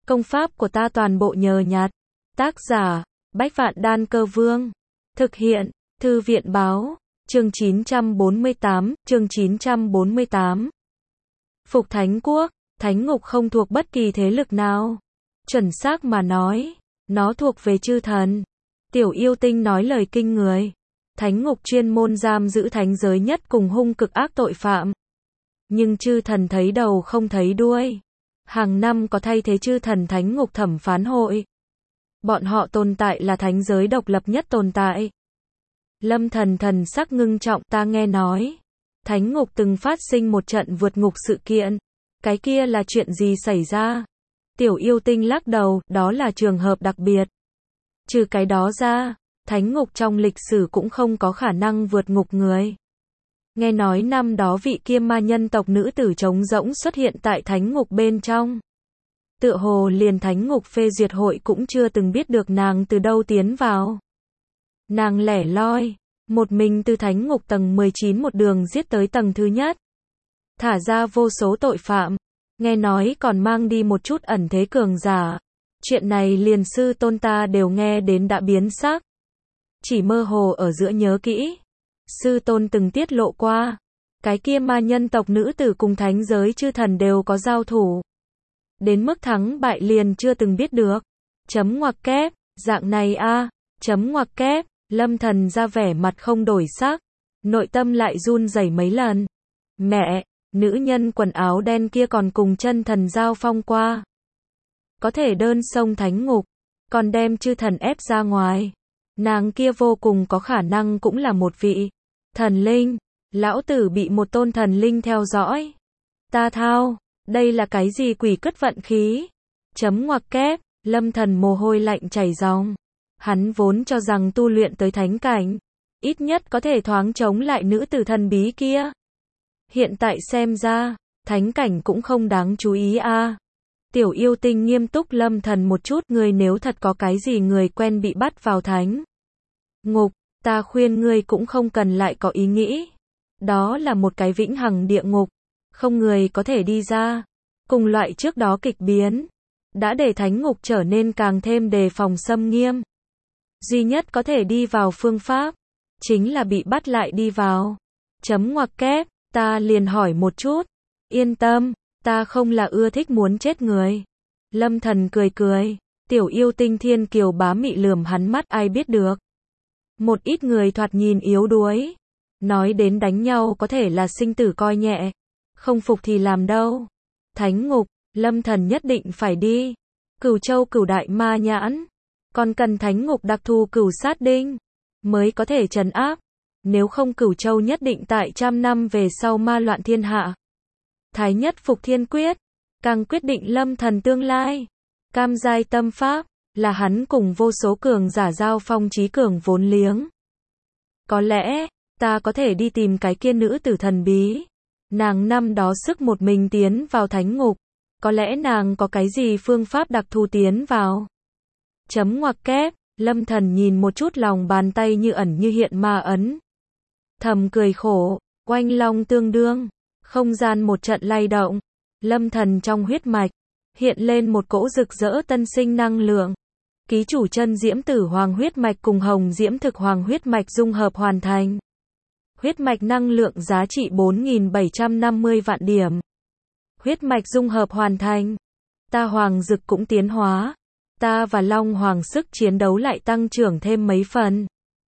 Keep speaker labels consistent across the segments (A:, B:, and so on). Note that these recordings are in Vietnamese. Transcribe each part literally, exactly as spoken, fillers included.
A: Công pháp của ta toàn bộ nhờ nhặt. Tác giả, Bách Vạn Đan Cơ Vương. Thực hiện, Thư viện Báo. Chương chín trăm bốn mươi tám, chương chín trăm bốn mươi tám. Phục Thánh Quốc, Thánh Ngục không thuộc bất kỳ thế lực nào. Chuẩn xác mà nói, nó thuộc về chư thần. Tiểu Yêu Tinh nói lời kinh người. Thánh Ngục chuyên môn giam giữ thánh giới nhất cùng hung cực ác tội phạm. Nhưng chư thần thấy đầu không thấy đuôi. Hàng năm có thay thế chư thần Thánh Ngục thẩm phán hội. Bọn họ tồn tại là thánh giới độc lập nhất tồn tại. Lâm Thần thần sắc ngưng trọng, ta nghe nói Thánh Ngục từng phát sinh một trận vượt ngục sự kiện. Cái kia là chuyện gì xảy ra? Tiểu Yêu Tinh lắc đầu, đó là trường hợp đặc biệt. Trừ cái đó ra, Thánh Ngục trong lịch sử cũng không có khả năng vượt ngục người. Nghe nói năm đó vị kia ma nhân tộc nữ tử trống rỗng xuất hiện tại Thánh Ngục bên trong. Tựa hồ liền Thánh Ngục phê duyệt hội cũng chưa từng biết được nàng từ đâu tiến vào. Nàng lẻ loi, một mình từ Thánh Ngục tầng mười chín một đường giết tới tầng thứ nhất. Thả ra vô số tội phạm, nghe nói còn mang đi một chút ẩn thế cường giả. Chuyện này liền sư tôn ta đều nghe đến đã biến sắc. Chỉ mơ hồ ở giữa nhớ kỹ. Sư tôn từng tiết lộ qua. Cái kia ma nhân tộc nữ tử cùng thánh giới chư thần đều có giao thủ. Đến mức thắng bại liền chưa từng biết được. Chấm ngoặc kép, dạng này a, chấm ngoặc kép, Lâm Thần ra vẻ mặt không đổi sắc. Nội tâm lại run rẩy mấy lần. Mẹ, nữ nhân quần áo đen kia còn cùng chân thần giao phong qua. Có thể đơn xông Thánh Ngục, còn đem chư thần ép ra ngoài. Nàng kia vô cùng có khả năng cũng là một vị thần linh. Lão tử bị một tôn thần linh theo dõi. Ta thao, đây là cái gì quỷ cất vận khí? Chấm ngoặc kép, Lâm Thần mồ hôi lạnh chảy ròng. Hắn vốn cho rằng tu luyện tới thánh cảnh, ít nhất có thể thoáng chống lại nữ tử thần bí kia. Hiện tại xem ra, thánh cảnh cũng không đáng chú ý a. À. Tiểu Yêu Tinh nghiêm túc Lâm Thần một chút, ngươi nếu thật có cái gì người quen bị bắt vào thánh ngục, ta khuyên ngươi cũng không cần lại có ý nghĩ. Đó là một cái vĩnh hằng địa ngục, không người có thể đi ra. Cùng loại trước đó kịch biến, đã để Thánh Ngục trở nên càng thêm đề phòng xâm nghiêm. Duy nhất có thể đi vào phương pháp, chính là bị bắt lại đi vào. Chấm ngoặc kép, ta liền hỏi một chút. Yên tâm, ta không là ưa thích muốn chết người. Lâm Thần cười cười. Tiểu Yêu Tinh thiên kiều bá mị lườm hắn mắt, ai biết được. Một ít người thoạt nhìn yếu đuối. Nói đến đánh nhau có thể là sinh tử coi nhẹ. Không phục thì làm đâu. Thánh Ngục, Lâm Thần nhất định phải đi. Cửu Châu Cửu Đại Ma Nhãn. Còn cần Thánh Ngục đặc thù Cửu Sát Đinh mới có thể trấn áp. Nếu không Cửu Châu nhất định tại trăm năm về sau ma loạn thiên hạ. Thái nhất phục thiên quyết, càng quyết định Lâm Thần tương lai. Cam giai tâm pháp, là hắn cùng vô số cường giả giao phong trí cường vốn liếng. Có lẽ, ta có thể đi tìm cái kia nữ tử thần bí. Nàng năm đó sức một mình tiến vào Thánh Ngục. Có lẽ nàng có cái gì phương pháp đặc thù tiến vào. Chấm ngoặc kép, Lâm Thần nhìn một chút lòng bàn tay như ẩn như hiện ma ấn. Thầm cười khổ, oanh long tương đương. Không gian một trận lay động. Lâm Thần trong huyết mạch, hiện lên một cỗ rực rỡ tân sinh năng lượng. Ký chủ chân diễm tử hoàng huyết mạch cùng hồng diễm thực hoàng huyết mạch dung hợp hoàn thành. Huyết mạch năng lượng giá trị bốn nghìn bảy trăm năm mươi vạn điểm. Huyết mạch dung hợp hoàn thành. Ta hoàng dực cũng tiến hóa. Ta và Long Hoàng sức chiến đấu lại tăng trưởng thêm mấy phần.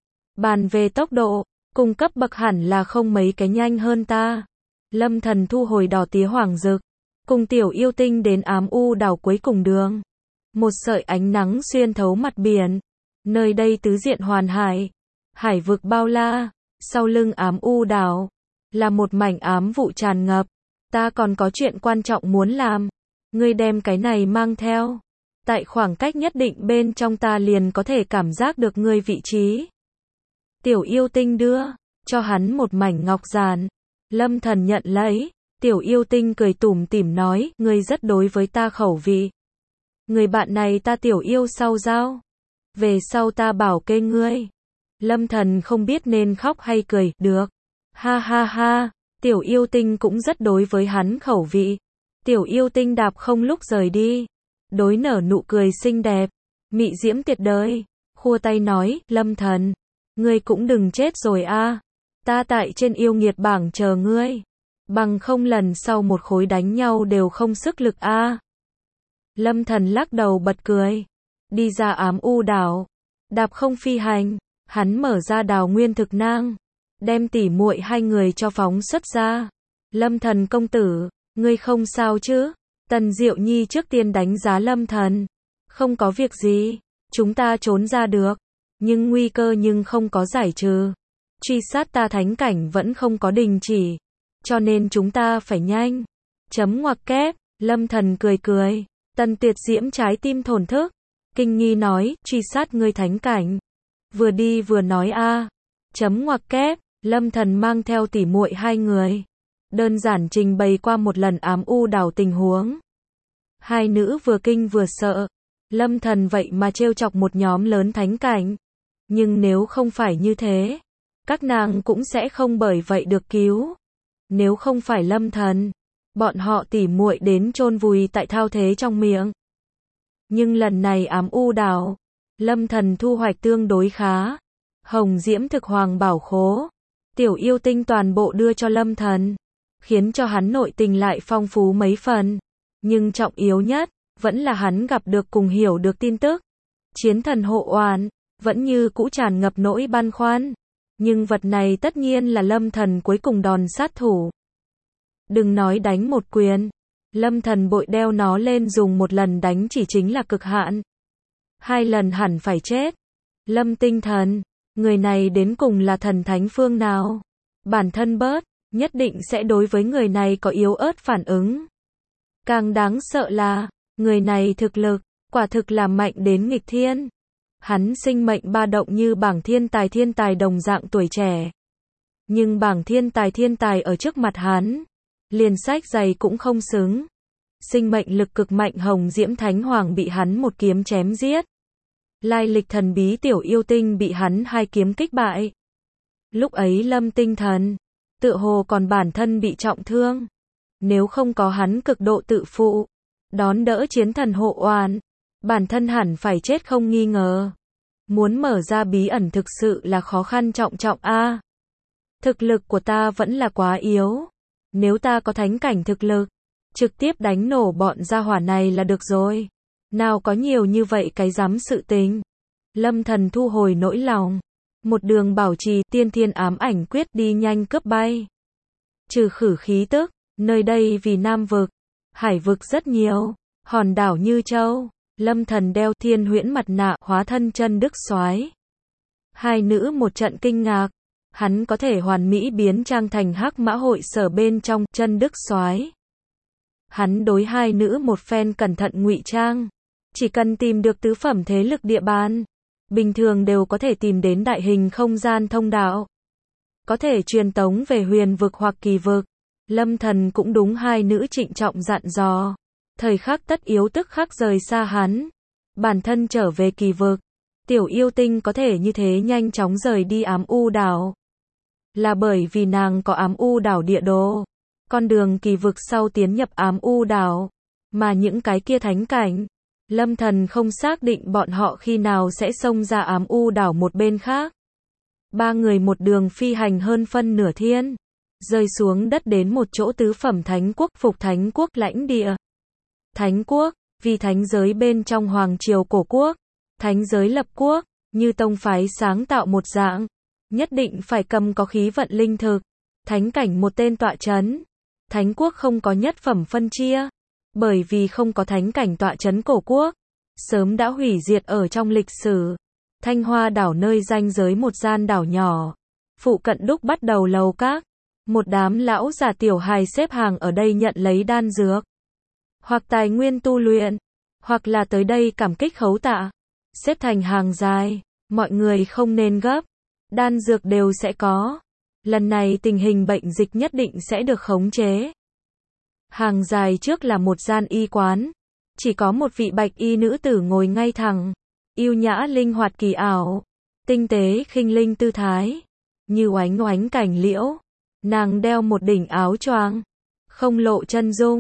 A: Bàn về tốc độ, cung cấp bậc hẳn là không mấy cái nhanh hơn ta. Lâm Thần thu hồi đỏ tía hoàng dực. Cùng Tiểu Yêu Tinh đến ám u đảo cuối cùng đường. Một sợi ánh nắng xuyên thấu mặt biển. Nơi đây tứ diện hoàn hải. Hải vực bao la. Sau lưng ám u đảo, là một mảnh ám vụ tràn ngập. Ta còn có chuyện quan trọng muốn làm. Ngươi đem cái này mang theo. Tại khoảng cách nhất định bên trong ta liền có thể cảm giác được ngươi vị trí. Tiểu Yêu Tinh đưa cho hắn một mảnh ngọc giản. Lâm Thần nhận lấy. Tiểu Yêu Tinh cười tủm tỉm nói, ngươi rất đối với ta khẩu vị. Người bạn này ta tiểu yêu sau giao. Về sau ta bảo kê ngươi. Lâm Thần không biết nên khóc hay cười, được. Ha ha ha, Tiểu Yêu Tinh cũng rất đối với hắn khẩu vị. Tiểu Yêu Tinh đạp không lúc rời đi. đối nở nụ cười xinh đẹp, mị diễm tuyệt đời, khua tay nói, Lâm Thần, ngươi cũng đừng chết rồi a, ta tại trên yêu nghiệt bảng chờ ngươi, bằng không lần sau một khối đánh nhau đều không sức lực a. Lâm Thần lắc đầu bật cười, đi ra ám u đảo, đạp không phi hành, hắn mở ra đào nguyên thực nang, đem tỉ muội hai người cho phóng xuất ra. Lâm Thần công tử, ngươi không sao chứ? Tần Diệu Nhi trước tiên đánh giá Lâm Thần. Không có việc gì, chúng ta trốn ra được, nhưng nguy cơ nhưng không có giải trừ. Truy sát ta thánh cảnh vẫn không có đình chỉ, cho nên chúng ta phải nhanh. Chấm ngoặc kép, Lâm Thần cười cười, Tần Tuyệt Diễm trái tim thổn thức, kinh nghi nói, truy sát ngươi thánh cảnh. Vừa đi vừa nói a. Chấm ngoặc kép, Lâm Thần mang theo tỉ muội hai người, đơn giản trình bày qua một lần ám u đảo tình huống. Hai nữ vừa kinh vừa sợ, Lâm Thần vậy mà trêu chọc một nhóm lớn thánh cảnh. Nhưng nếu không phải như thế, các nàng cũng sẽ không bởi vậy được cứu. Nếu không phải Lâm Thần, bọn họ tỉ muội đến chôn vùi tại thao thế trong miệng. Nhưng lần này ám u đảo, Lâm Thần thu hoạch tương đối khá. Hồng Diễm thực hoàng bảo khố, tiểu yêu tinh toàn bộ đưa cho Lâm Thần, khiến cho hắn nội tình lại phong phú mấy phần. Nhưng trọng yếu nhất, vẫn là hắn gặp được cùng hiểu được tin tức. Chiến thần hộ oán, vẫn như cũ tràn ngập nỗi băn khoăn. Nhưng vật này tất nhiên là Lâm Thần cuối cùng đòn sát thủ. Đừng nói đánh một quyền, Lâm Thần bội đeo nó lên dùng một lần đánh chỉ chính là cực hạn. Hai lần hẳn phải chết. Lâm Tinh Thần, người này đến cùng là thần thánh phương nào? Bản thân bớt, nhất định sẽ đối với người này có yếu ớt phản ứng. Càng đáng sợ là, người này thực lực, quả thực là mạnh đến nghịch thiên. Hắn sinh mệnh ba động như bảng thiên tài thiên tài đồng dạng tuổi trẻ. Nhưng bảng thiên tài thiên tài ở trước mặt hắn, liền sách giày cũng không xứng. Sinh mệnh lực cực mạnh Hồng Diễm Thánh Hoàng bị hắn một kiếm chém giết. Lai lịch thần bí tiểu yêu tinh bị hắn hai kiếm kích bại. Lúc ấy Lâm Tinh Thần, tựa hồ còn bản thân bị trọng thương. Nếu không có hắn cực độ tự phụ, đón đỡ chiến thần hộ oán, bản thân hẳn phải chết không nghi ngờ. Muốn mở ra bí ẩn thực sự là khó khăn trọng trọng a. Thực lực của ta vẫn là quá yếu. Nếu ta có thánh cảnh thực lực, trực tiếp đánh nổ bọn gia hỏa này là được rồi. Nào có nhiều như vậy cái dám sự tình. Lâm Thần thu hồi nỗi lòng, một đường bảo trì tiên thiên ám ảnh quyết đi nhanh cướp bay. Trừ khử khí tức, nơi đây vì Nam vực, hải vực rất nhiều, hòn đảo như châu. Lâm Thần đeo thiên huyễn mặt nạ hóa thân chân đức soái. Hai nữ một trận kinh ngạc, hắn có thể hoàn mỹ biến trang thành hắc mã hội sở bên trong chân đức soái. Hắn đối hai nữ một phen cẩn thận ngụy trang, chỉ cần tìm được tứ phẩm thế lực địa bàn, bình thường đều có thể tìm đến đại hình không gian thông đạo, có thể truyền tống về huyền vực hoặc kỳ vực. Lâm Thần cũng đúng hai nữ trịnh trọng dặn dò, thời khắc tất yếu tức khắc rời xa hắn, bản thân trở về kỳ vực. Tiểu yêu tinh có thể như thế nhanh chóng rời đi ám u đảo, là bởi vì nàng có ám u đảo địa đồ, con đường kỳ vực sau tiến nhập ám u đảo. Mà những cái kia thánh cảnh, Lâm Thần không xác định bọn họ khi nào sẽ xông ra ám u đảo một bên khác. Ba người một đường phi hành hơn phân nửa thiên, rơi xuống đất đến một chỗ tứ phẩm thánh quốc phục thánh quốc lãnh địa. Thánh quốc, vì thánh giới bên trong hoàng triều cổ quốc, thánh giới lập quốc, như tông phái sáng tạo một dạng, nhất định phải cầm có khí vận linh thực, thánh cảnh một tên tọa chấn. Thánh quốc không có nhất phẩm phân chia, bởi vì không có thánh cảnh tọa chấn cổ quốc, sớm đã hủy diệt ở trong lịch sử. Thanh Hoa đảo nơi ranh giới một gian đảo nhỏ, phụ cận đúc bắt đầu lầu các, một đám lão già tiểu hài xếp hàng ở đây nhận lấy đan dược, hoặc tài nguyên tu luyện, hoặc là tới đây cảm kích khấu tạ, xếp thành hàng dài. Mọi người không nên gấp, đan dược đều sẽ có. Lần này tình hình bệnh dịch nhất định sẽ được khống chế. Hàng dài trước là một gian y quán, chỉ có một vị bạch y nữ tử ngồi ngay thẳng, yêu nhã linh hoạt kỳ ảo, tinh tế khinh linh tư thái, như oánh oánh cảnh liễu. Nàng đeo một đỉnh áo choàng, không lộ chân dung,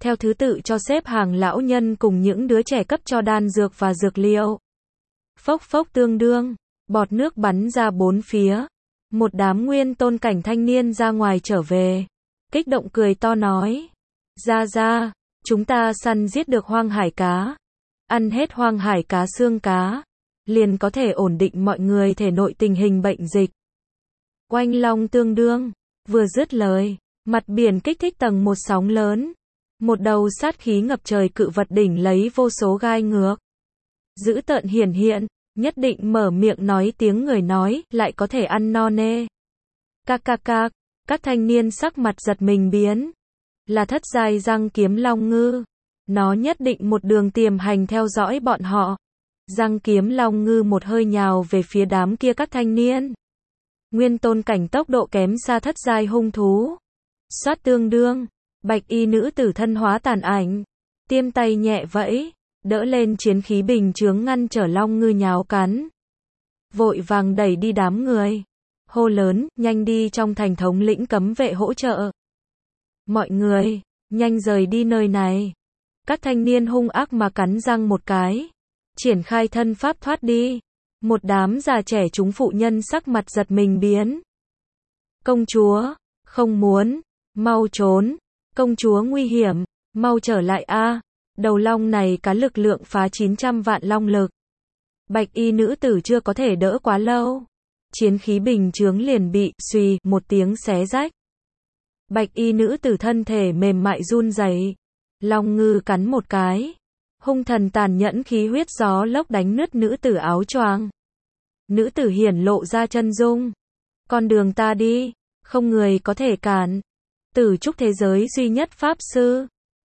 A: theo thứ tự cho xếp hàng lão nhân cùng những đứa trẻ cấp cho đan dược và dược liệu. Phốc phốc tương đương, bọt nước bắn ra bốn phía. Một đám nguyên tôn cảnh thanh niên ra ngoài trở về. Kích động cười to nói. Ra ra, chúng ta săn giết được hoang hải cá. Ăn hết hoang hải cá xương cá. Liền có thể ổn định mọi người thể nội tình hình bệnh dịch. Oanh long tương đương. Vừa dứt lời, mặt biển kích thích tầng một sóng lớn. Một đầu sát khí ngập trời cự vật đỉnh lấy vô số gai ngược. Dữ tợn hiển hiện, nhất định mở miệng nói tiếng người nói, lại có thể ăn no nê. Cạc cạc cạc, các thanh niên sắc mặt giật mình biến. Là thất giai răng kiếm long ngư. Nó nhất định một đường tiềm hành theo dõi bọn họ. Răng kiếm long ngư một hơi nhào về phía đám kia các thanh niên. Nguyên tôn cảnh tốc độ kém xa thất giai hung thú. Xoát tương đương, bạch y nữ tử thân hóa tàn ảnh. Tiêm tay nhẹ vẫy, đỡ lên chiến khí bình chướng ngăn trở long ngư nháo cắn. Vội vàng đẩy đi đám người. Hô lớn, nhanh đi trong thành thống lĩnh cấm vệ hỗ trợ. Mọi người, nhanh rời đi nơi này. Các thanh niên hung ác mà cắn răng một cái. Triển khai thân pháp thoát đi. Một đám già trẻ chúng phụ nhân sắc mặt giật mình biến. Công chúa, không muốn, mau trốn. Công chúa nguy hiểm, mau trở lại a. Đầu long này cá lực lượng phá chín trăm vạn long lực. Bạch y nữ tử chưa có thể đỡ quá lâu. Chiến khí bình chướng liền bị, suy, một tiếng xé rách. Bạch y nữ tử thân thể mềm mại run rẩy. Long ngư cắn một cái. Hung thần tàn nhẫn khí huyết gió lốc đánh nứt nữ tử áo choàng. Nữ tử hiển lộ ra chân dung. Con đường ta đi, không người có thể cản. Tử trúc thế giới duy nhất pháp sư.